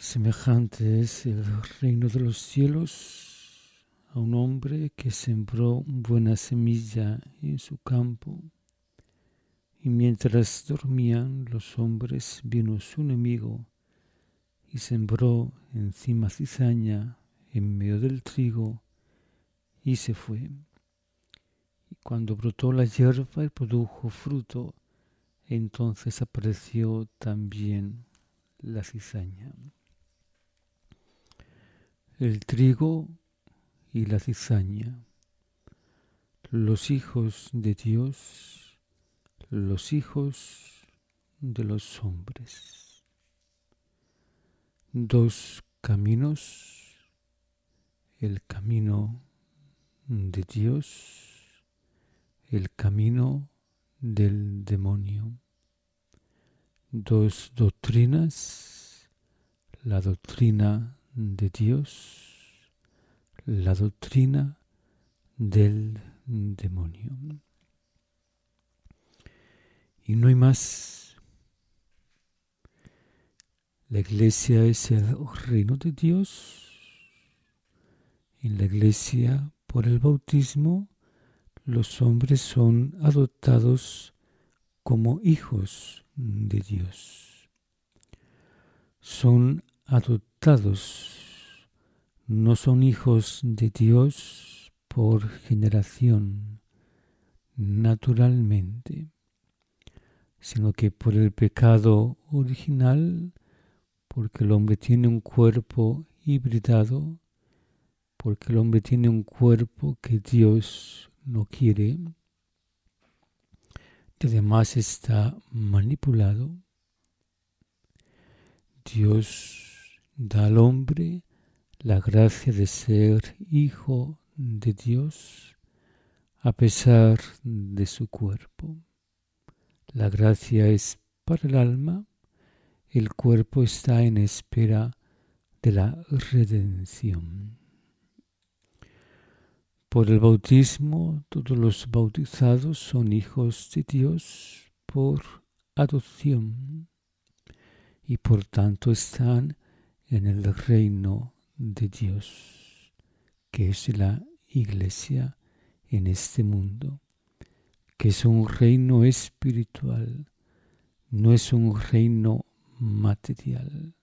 Semejante es el reino de los cielos a un hombre que sembró buena semilla en su campo, y mientras dormían los hombres vino su enemigo y sembró encima cizaña en medio del trigo y se fue. Y cuando brotó la hierba y produjo fruto, entonces apareció también la cizaña. El trigo y la cizaña, los hijos de Dios, los hijos de los hombres. Dos caminos, el camino de Dios, el camino del demonio. Dos doctrinas, la doctrina de Dios, la doctrina del demonio. Y no hay más. La iglesia es el reino de Dios. En la iglesia, por el bautismo, los hombres son adoptados como hijos de Dios. Son adoptados, no son hijos de Dios por generación, naturalmente, sino que por el pecado original, porque el hombre tiene un cuerpo hibridado, porque el hombre tiene un cuerpo que Dios no quiere, que además está manipulado. Dios da al hombre la gracia de ser hijo de Dios a pesar de su cuerpo. La gracia es para el alma, el cuerpo está en espera de la redención. Por el bautismo, todos los bautizados son hijos de Dios por adopción y por tanto están en el reino de Dios, que es la iglesia en este mundo, que es un reino espiritual, no es un reino material.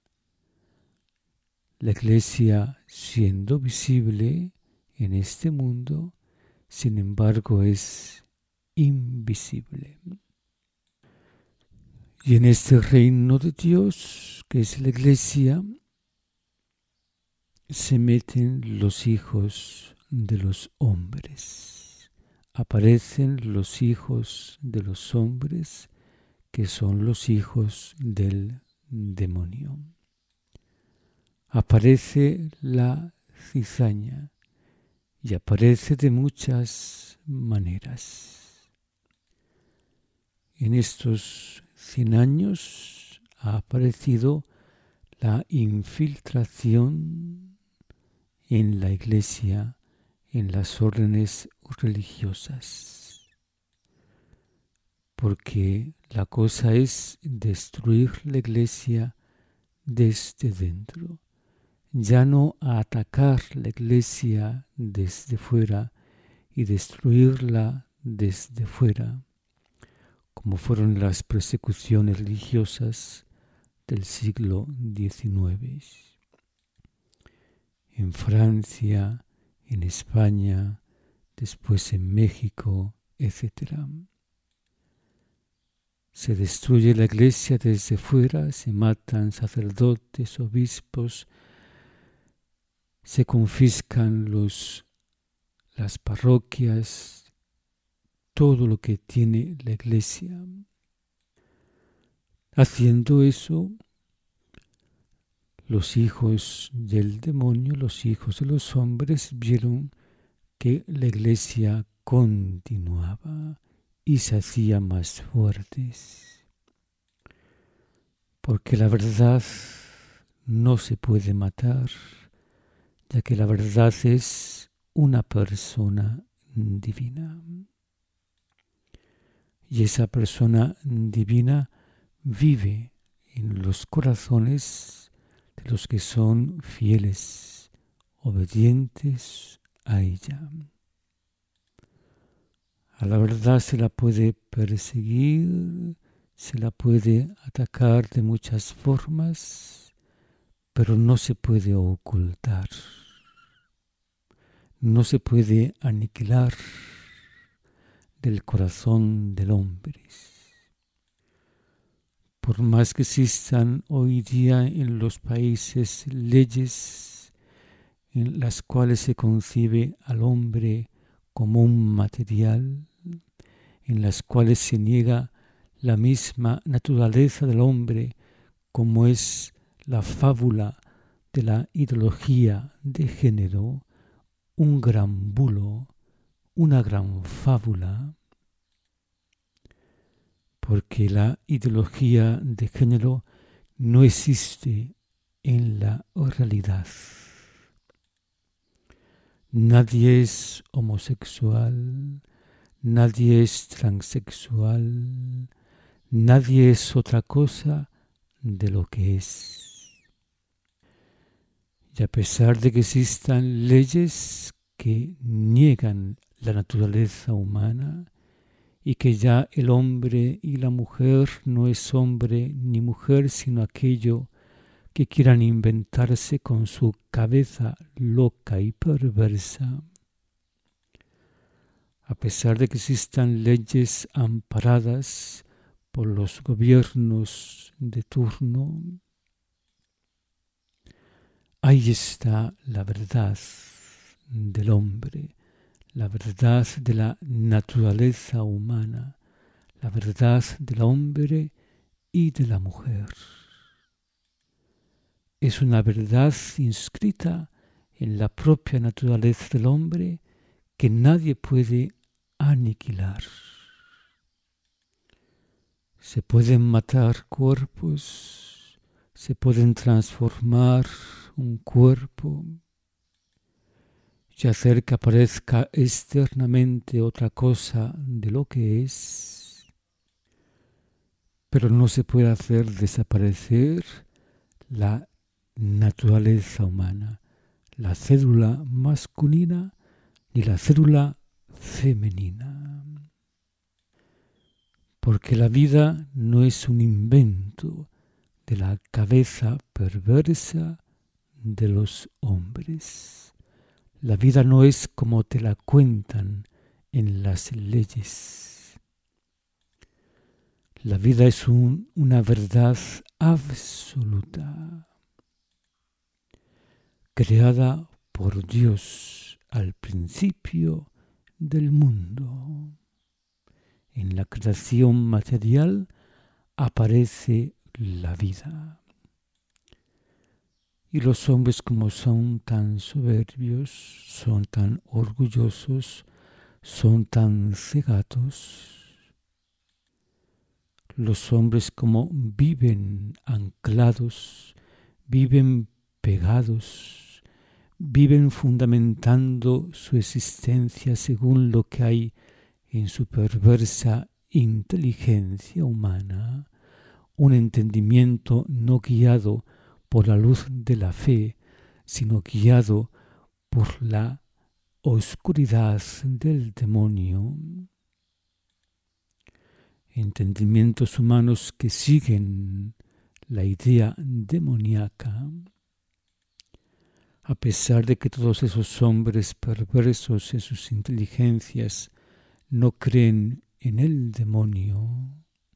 La iglesia, siendo visible en este mundo, sin embargo es invisible. Y en este reino de Dios, que es la iglesia, se meten los hijos de los hombres. Aparecen los hijos de los hombres, que son los hijos del demonio. Aparece la cizaña y aparece de muchas maneras. En estos 100 años ha aparecido la infiltración en la iglesia, en las órdenes religiosas, porque la cosa es destruir la iglesia desde dentro, ya no atacar la iglesia desde fuera y destruirla desde fuera, como fueron las persecuciones religiosas del siglo XIX. En Francia, en España, después en México, etc. Se destruye la iglesia desde fuera, se matan sacerdotes, obispos, se confiscan las parroquias, todo lo que tiene la iglesia. Haciendo eso, los hijos del demonio, los hijos de los hombres, vieron que la iglesia continuaba y se hacía más fuertes. Porque la verdad no se puede matar, ya que la verdad es una persona divina. Y esa persona divina vive en los corazones de los que son fieles, obedientes a ella. A la verdad se la puede perseguir, se la puede atacar de muchas formas, pero no se puede ocultar, no se puede aniquilar del corazón del hombre. Por más que existan hoy día en los países leyes en las cuales se concibe al hombre como un material, en las cuales se niega la misma naturaleza del hombre, como es la fábula de la ideología de género, un gran bulo, una gran fábula, porque la ideología de género no existe en la realidad. Nadie es homosexual, nadie es transexual, nadie es otra cosa de lo que es. Y a pesar de que existan leyes que niegan la naturaleza humana y que ya el hombre y la mujer no es hombre ni mujer, sino aquello que quieran inventarse con su cabeza loca y perversa, a pesar de que existan leyes amparadas por los gobiernos de turno, ahí está la verdad del hombre, la verdad de la naturaleza humana, la verdad del hombre y de la mujer. Es una verdad inscrita en la propia naturaleza del hombre que nadie puede aniquilar. Se pueden matar cuerpos, se pueden transformar un cuerpo y hacer que aparezca externamente otra cosa de lo que es, pero no se puede hacer desaparecer la naturaleza humana, la célula masculina ni la célula femenina. Porque la vida no es un invento de la cabeza perversa de los hombres. La vida no es como te la cuentan en las leyes. La vida es una verdad absoluta, creada por Dios al principio del mundo. En la creación material aparece la vida. Y los hombres, como son tan soberbios, son tan orgullosos, son tan cegados, los hombres como viven anclados, viven pegados, viven fundamentando su existencia según lo que hay en su perversa inteligencia humana, un entendimiento no guiado por la luz de la fe, sino guiado por la oscuridad del demonio. Entendimientos humanos que siguen la idea demoníaca, a pesar de que todos esos hombres perversos en sus inteligencias no creen en el demonio.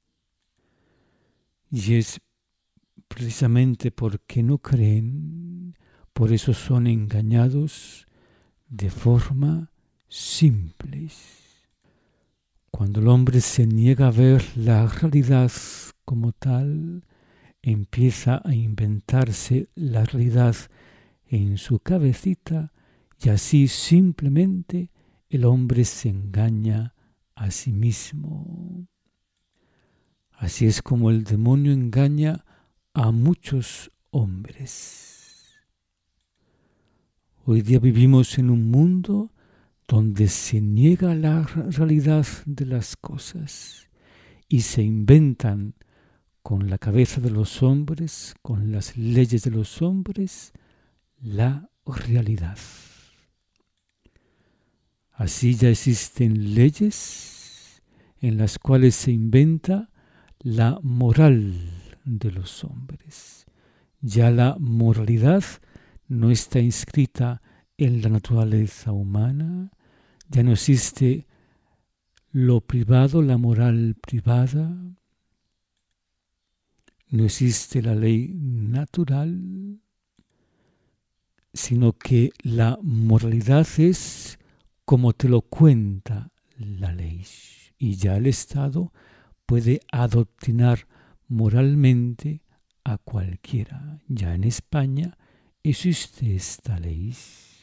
Y es precisamente porque no creen, por eso son engañados de forma simple. Cuando el hombre se niega a ver la realidad como tal, empieza a inventarse la realidad en su cabecita y así simplemente el hombre se engaña a sí mismo. Así es como el demonio engaña a muchos hombres. Hoy día vivimos en un mundo donde se niega la realidad de las cosas y se inventan con la cabeza de los hombres, con las leyes de los hombres, la realidad. Así ya existen leyes en las cuales se inventa la moral de los hombres. Ya la moralidad no está inscrita en la naturaleza humana, ya no existe lo privado, la moral privada, no existe la ley natural, sino que la moralidad es como te lo cuenta la ley. Y ya el Estado puede adoctrinar moralmente a cualquiera. Ya en España existe esta ley.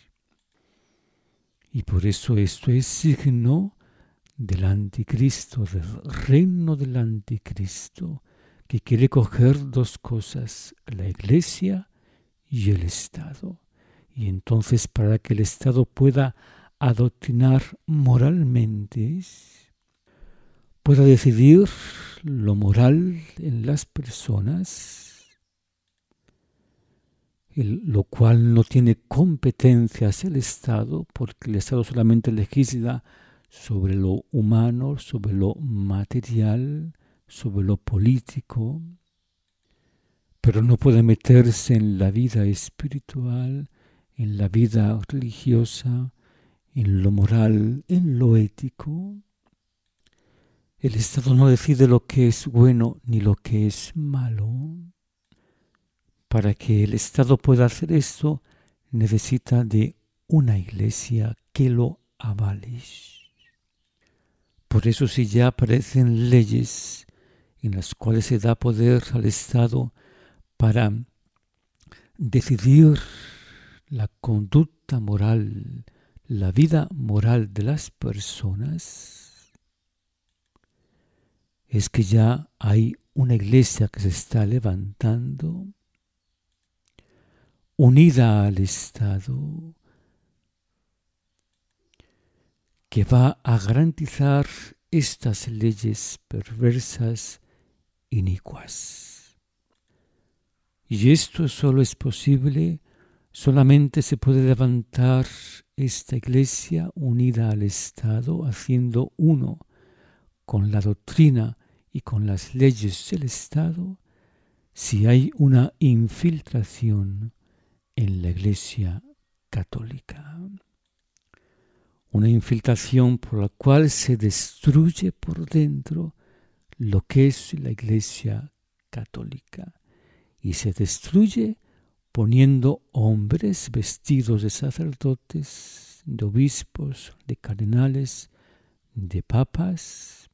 Y por eso esto es signo del anticristo, del reino del anticristo, que quiere coger dos cosas, la Iglesia y el Estado. Y entonces para que el Estado pueda adoctrinar moralmente, pueda decidir lo moral en las personas, lo cual no tiene competencias el Estado, porque el Estado solamente legisla sobre lo humano, sobre lo material, sobre lo político, pero no puede meterse en la vida espiritual, en la vida religiosa, en lo moral, en lo ético. El Estado no decide lo que es bueno ni lo que es malo. Para que el Estado pueda hacer esto, necesita de una iglesia que lo avale. Por eso si ya aparecen leyes en las cuales se da poder al Estado para decidir la conducta moral, la vida moral de las personas, es que ya hay una iglesia que se está levantando, unida al Estado, que va a garantizar estas leyes perversas, inicuas. Y esto solo es posible, solamente se puede levantar esta iglesia unida al Estado, haciendo uno con la doctrina y con las leyes del Estado, si hay una infiltración en la Iglesia católica. Una infiltración por la cual se destruye por dentro lo que es la Iglesia católica. Y se destruye poniendo hombres vestidos de sacerdotes, de obispos, de cardenales, de papas,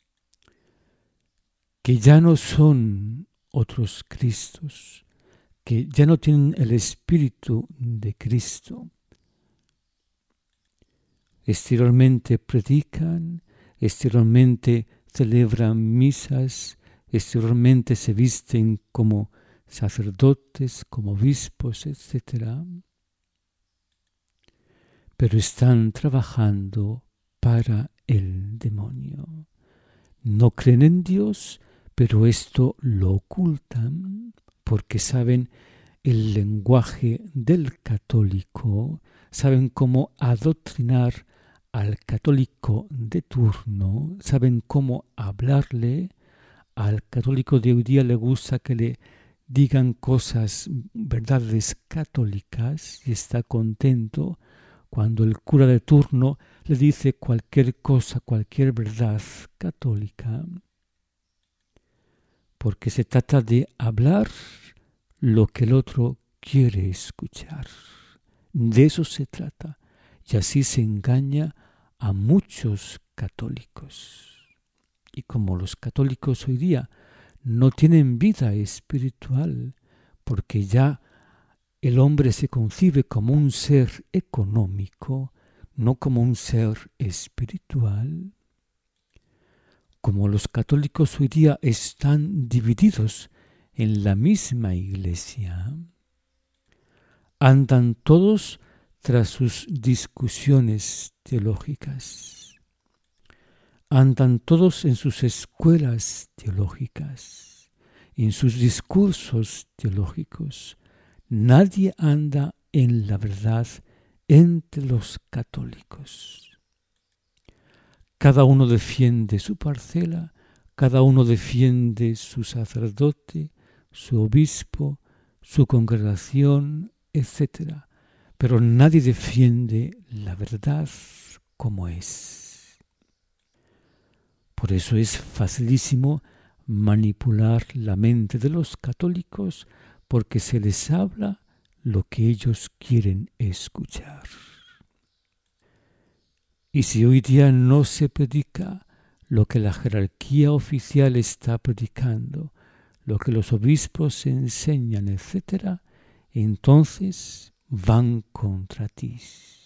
que ya no son otros Cristos, que ya no tienen el espíritu de Cristo. Exteriormente predican, exteriormente celebran misas, exteriormente se visten como sacerdotes, como obispos, etc. Pero están trabajando para el demonio. No creen en Dios, pero esto lo ocultan porque saben el lenguaje del católico, saben cómo adoctrinar al católico de turno, saben cómo hablarle. Al católico de hoy día le gusta que le digan cosas, verdades católicas, y está contento cuando el cura de turno le dice cualquier cosa, cualquier verdad católica, porque se trata de hablar lo que el otro quiere escuchar. De eso se trata. Y así se engaña a muchos católicos. Y como los católicos hoy día no tienen vida espiritual, porque ya el hombre se concibe como un ser económico, no como un ser espiritual. Como los católicos hoy día están divididos en la misma iglesia, andan todos tras sus discusiones teológicas, andan todos en sus escuelas teológicas, en sus discursos teológicos. Nadie anda en la verdad entre los católicos. Cada uno defiende su parcela, cada uno defiende su sacerdote, su obispo, su congregación, etc. Pero nadie defiende la verdad como es. Por eso es facilísimo manipular la mente de los católicos, porque se les habla lo que ellos quieren escuchar. Y si hoy día no se predica lo que la jerarquía oficial está predicando, lo que los obispos enseñan, etc., entonces van contra ti.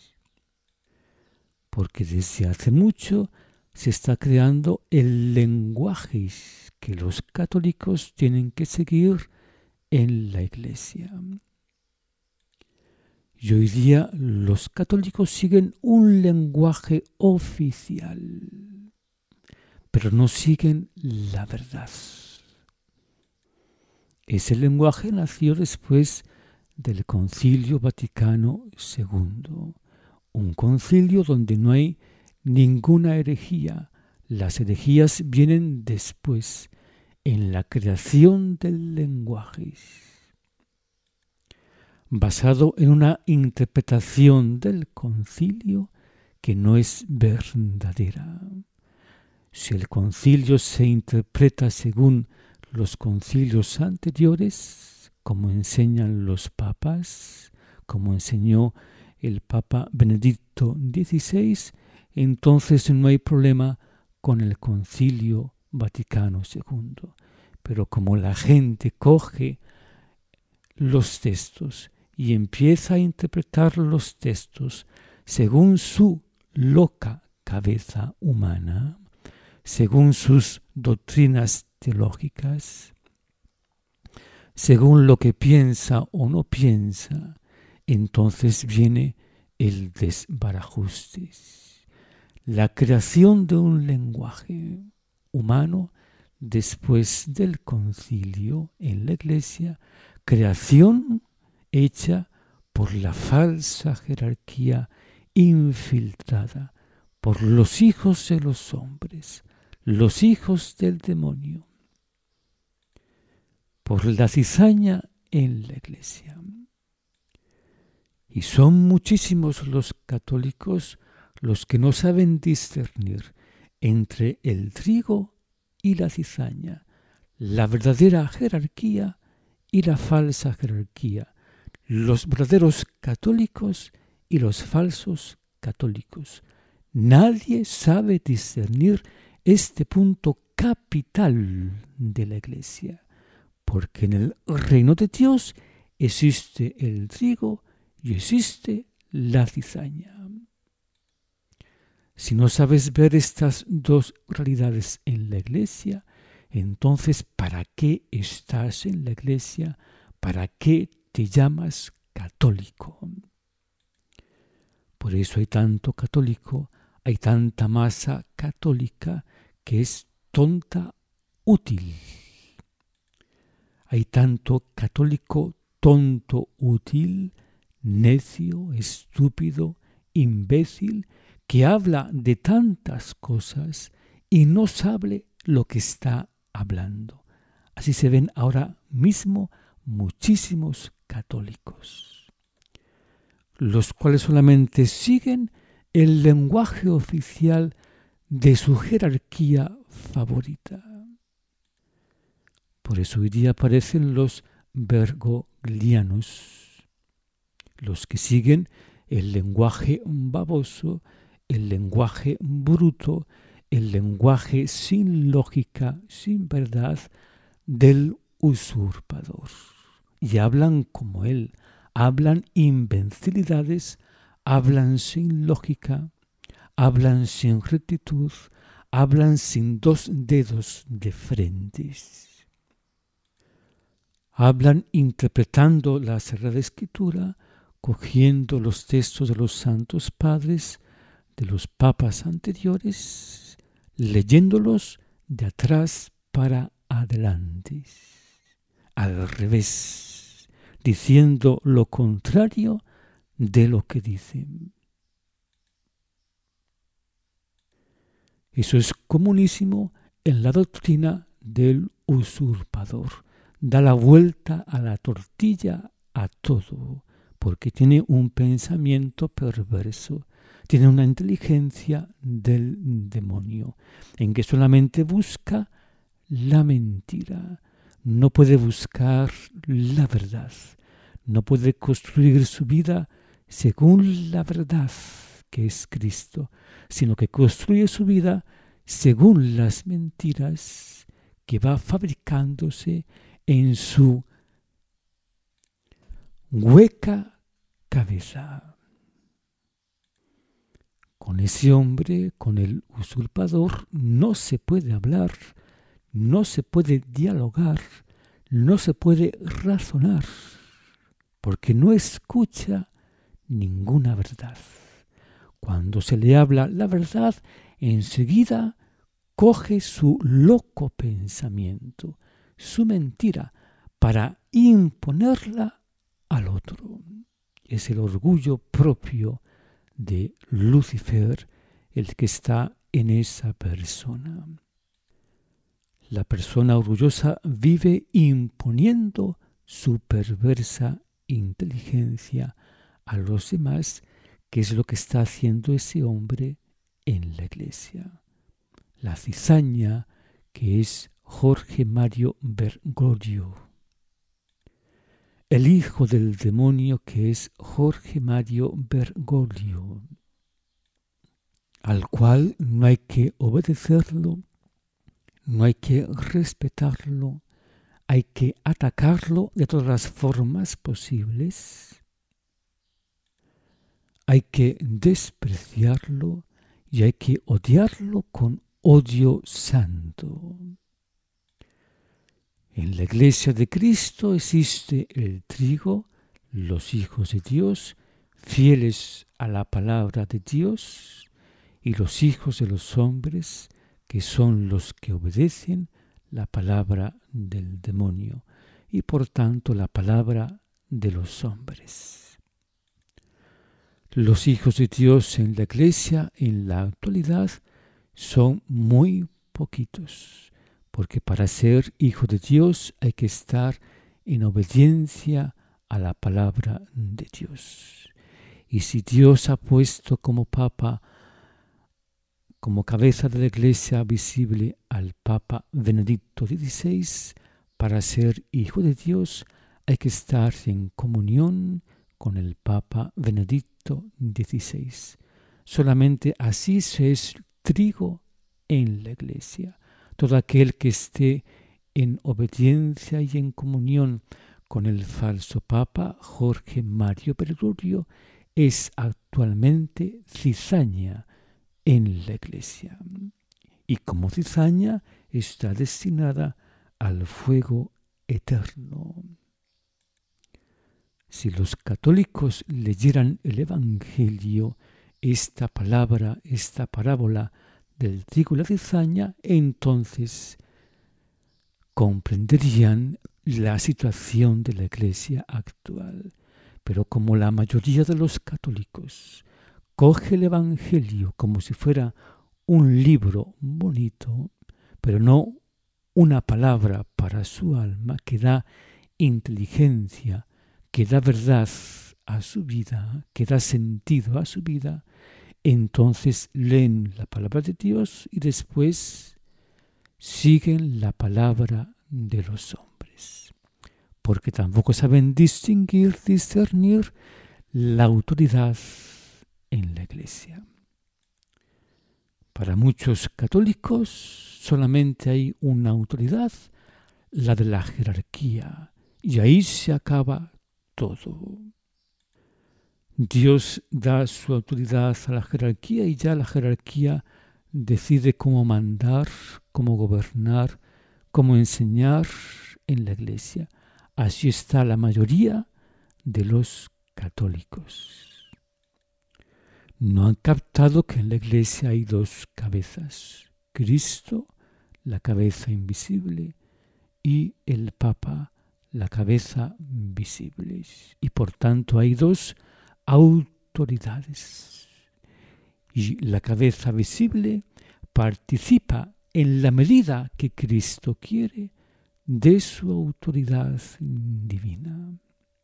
Porque desde hace mucho se está creando el lenguaje que los católicos tienen que seguir en la Iglesia. Y hoy día los católicos siguen un lenguaje oficial, pero no siguen la verdad. Ese lenguaje nació después del Concilio Vaticano II, un concilio donde no hay ninguna herejía. Las herejías vienen después, en la creación del lenguaje, basado en una interpretación del concilio que no es verdadera. Si el concilio se interpreta según los concilios anteriores, como enseñan los papas, como enseñó el Papa Benedicto XVI, entonces no hay problema con el Concilio Vaticano II. Pero como la gente coge los textos y empieza a interpretar los textos según su loca cabeza humana, según sus doctrinas teológicas, según lo que piensa o no piensa, entonces viene el desbarajuste. La creación de un lenguaje humano después del concilio en la Iglesia, creación hecha por la falsa jerarquía infiltrada por los hijos de los hombres, los hijos del demonio, por la cizaña en la Iglesia. Y son muchísimos los católicos los que no saben discernir entre el trigo y la cizaña, la verdadera jerarquía y la falsa jerarquía, los verdaderos católicos y los falsos católicos. Nadie sabe discernir este punto capital de la Iglesia, porque en el reino de Dios existe el trigo y existe la cizaña. Si no sabes ver estas dos realidades en la Iglesia, entonces ¿para qué estás en la Iglesia? ¿Para qué te llamas católico? Por eso hay tanto católico, hay tanta masa católica que es tonta útil. Hay tanto católico tonto útil, necio, estúpido, imbécil, que habla de tantas cosas y no sabe lo que está hablando. Así se ven ahora mismo muchísimos católicos, los cuales solamente siguen el lenguaje oficial de su jerarquía favorita. Por eso hoy día aparecen los bergoglianos, los que siguen el lenguaje baboso, el lenguaje bruto, el lenguaje sin lógica, sin verdad, del usurpador. Y hablan como él, hablan invencibilidades, hablan sin lógica, hablan sin rectitud, hablan sin dos dedos de frente. Hablan interpretando la Sagrada Escritura, cogiendo los textos de los santos padres, de los papas anteriores, leyéndolos de atrás para adelante. al revés, diciendo lo contrario de lo que dice. Eso es comunísimo en la doctrina del usurpador. Da la vuelta a la tortilla a todo, porque tiene un pensamiento perverso, tiene una inteligencia del demonio, en que solamente busca la mentira, no puede buscar la verdad, no puede construir su vida según la verdad que es Cristo, sino que construye su vida según las mentiras que va fabricándose en su hueca cabeza. Con ese hombre, con el usurpador, no se puede hablar, no se puede dialogar, no se puede razonar, porque no escucha ninguna verdad. Cuando se le habla la verdad, enseguida coge su loco pensamiento, su mentira, para imponerla al otro. Es el orgullo propio de Lucifer el que está en esa persona. La persona orgullosa vive imponiendo su perversa inteligencia a los demás, que es lo que está haciendo ese hombre en la iglesia. La cizaña, que es Jorge Mario Bergoglio. El hijo del demonio, que es Jorge Mario Bergoglio, al cual no hay que obedecerlo, no hay que respetarlo, hay que atacarlo de todas las formas posibles, hay que despreciarlo y hay que odiarlo con odio santo. En la iglesia de Cristo existe el trigo, los hijos de Dios, fieles a la palabra de Dios, y los hijos de los hombres, que son los que obedecen la palabra del demonio y por tanto la palabra de los hombres. Los hijos de Dios en la iglesia en la actualidad son muy poquitos, porque para ser hijo de Dios hay que estar en obediencia a la palabra de Dios. Y si Dios ha puesto como Papa, como cabeza de la Iglesia visible al Papa Benedicto XVI, para ser hijo de Dios hay que estar en comunión con el Papa Benedicto XVI. Solamente así se es trigo en la Iglesia. Todo aquel que esté en obediencia y en comunión con el falso Papa Jorge Mario Bergoglio es actualmente cizaña en la Iglesia. Y como cizaña está destinada al fuego eterno. Si los católicos leyeran el Evangelio, esta palabra, esta parábola del trigo y la cizaña, entonces comprenderían la situación de la Iglesia actual. Pero como la mayoría de los católicos coge el Evangelio como si fuera un libro bonito, pero no una palabra para su alma que da inteligencia, que da verdad a su vida, que da sentido a su vida, entonces leen la palabra de Dios y después siguen la palabra de los hombres, porque tampoco saben discernir la autoridad en la Iglesia. Para muchos católicos solamente hay una autoridad, la de la jerarquía, y ahí se acaba todo. Dios da su autoridad a la jerarquía y ya la jerarquía decide cómo mandar, cómo gobernar, cómo enseñar en la Iglesia. Así está la mayoría de los católicos. No han captado que en la Iglesia hay dos cabezas: Cristo, la cabeza invisible, y el Papa, la cabeza visible. Y por tanto hay dos autoridades. Y la cabeza visible participa en la medida que Cristo quiere de su autoridad divina.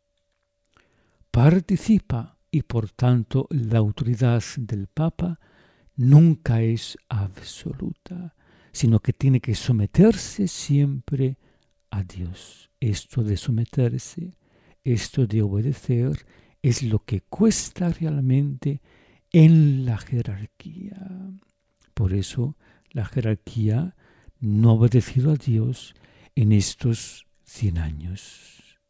Participa y por tanto la autoridad del Papa nunca es absoluta, sino que tiene que someterse siempre a Dios. Esto de someterse, esto de obedecer, es lo que cuesta realmente en la jerarquía. Por eso la jerarquía no ha obedecido a Dios en estos 100 años.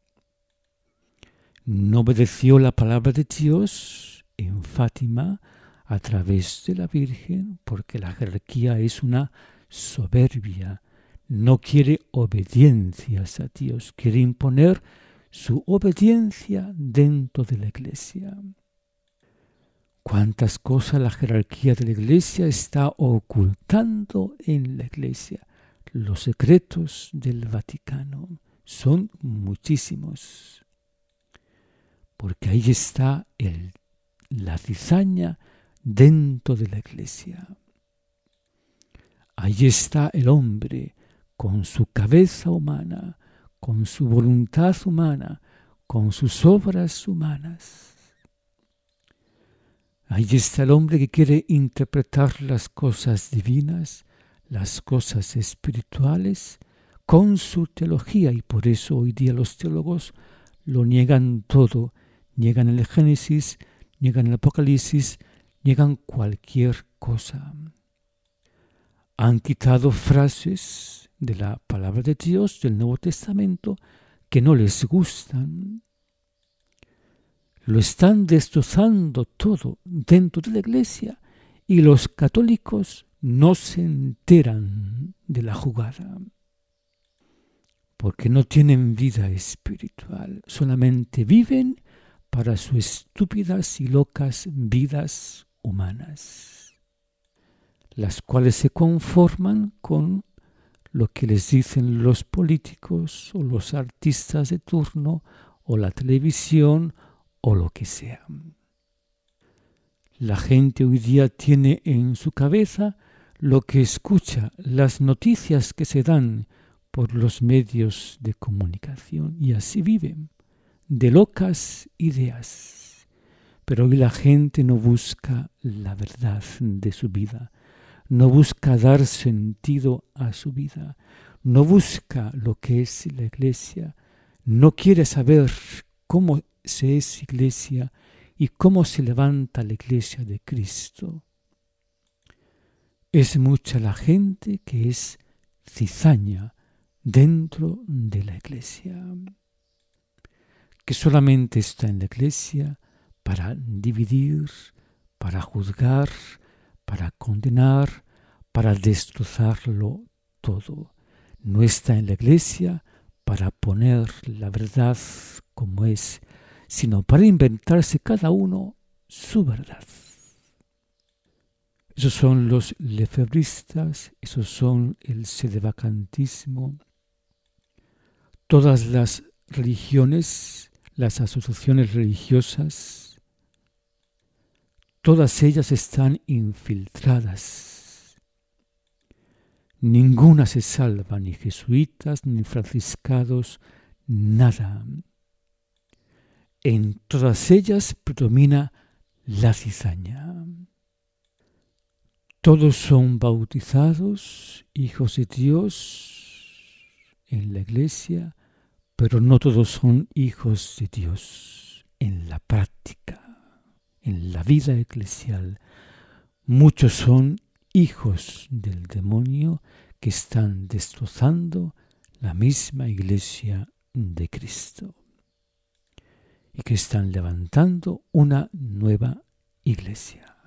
No obedeció la palabra de Dios en Fátima a través de la Virgen, porque la jerarquía es una soberbia. No quiere obediencias a Dios, quiere imponer su obediencia dentro de la Iglesia. ¿Cuántas cosas la jerarquía de la Iglesia está ocultando en la Iglesia? Los secretos del Vaticano son muchísimos. Porque ahí está la cizaña dentro de la Iglesia. Ahí está el hombre con su cabeza humana, con su voluntad humana, con sus obras humanas. Ahí está el hombre que quiere interpretar las cosas divinas, las cosas espirituales, con su teología, y por eso hoy día los teólogos lo niegan todo, niegan el Génesis, niegan el Apocalipsis, niegan cualquier cosa. Han quitado frases de la palabra de Dios, del Nuevo Testamento, que no les gustan. Lo están destrozando todo dentro de la Iglesia y los católicos no se enteran de la jugada. Porque no tienen vida espiritual, solamente viven para sus estúpidas y locas vidas humanas, las cuales se conforman con lo que les dicen los políticos o los artistas de turno o la televisión o lo que sea. La gente hoy día tiene en su cabeza lo que escucha, las noticias que se dan por los medios de comunicación, y así viven, de locas ideas. Pero hoy la gente no busca la verdad de su vida, no busca dar sentido a su vida, no busca lo que es la Iglesia, no quiere saber cómo se es Iglesia y cómo se levanta la Iglesia de Cristo. Es mucha la gente que es cizaña dentro de la Iglesia, que solamente está en la Iglesia para dividir, para juzgar, para condenar, para destrozarlo todo. No está en la Iglesia para poner la verdad como es, sino para inventarse cada uno su verdad. Esos son los lefebristas, esos son el sedevacantismo. Todas las religiones, las asociaciones religiosas, todas ellas están infiltradas. Ninguna se salva, ni jesuitas, ni franciscanos, nada. En todas ellas predomina la cizaña. Todos son bautizados, hijos de Dios, en la Iglesia, pero no todos son hijos de Dios en la práctica, en la vida eclesial. Muchos son hijos del demonio que están destrozando la misma Iglesia de Cristo y que están levantando una nueva Iglesia.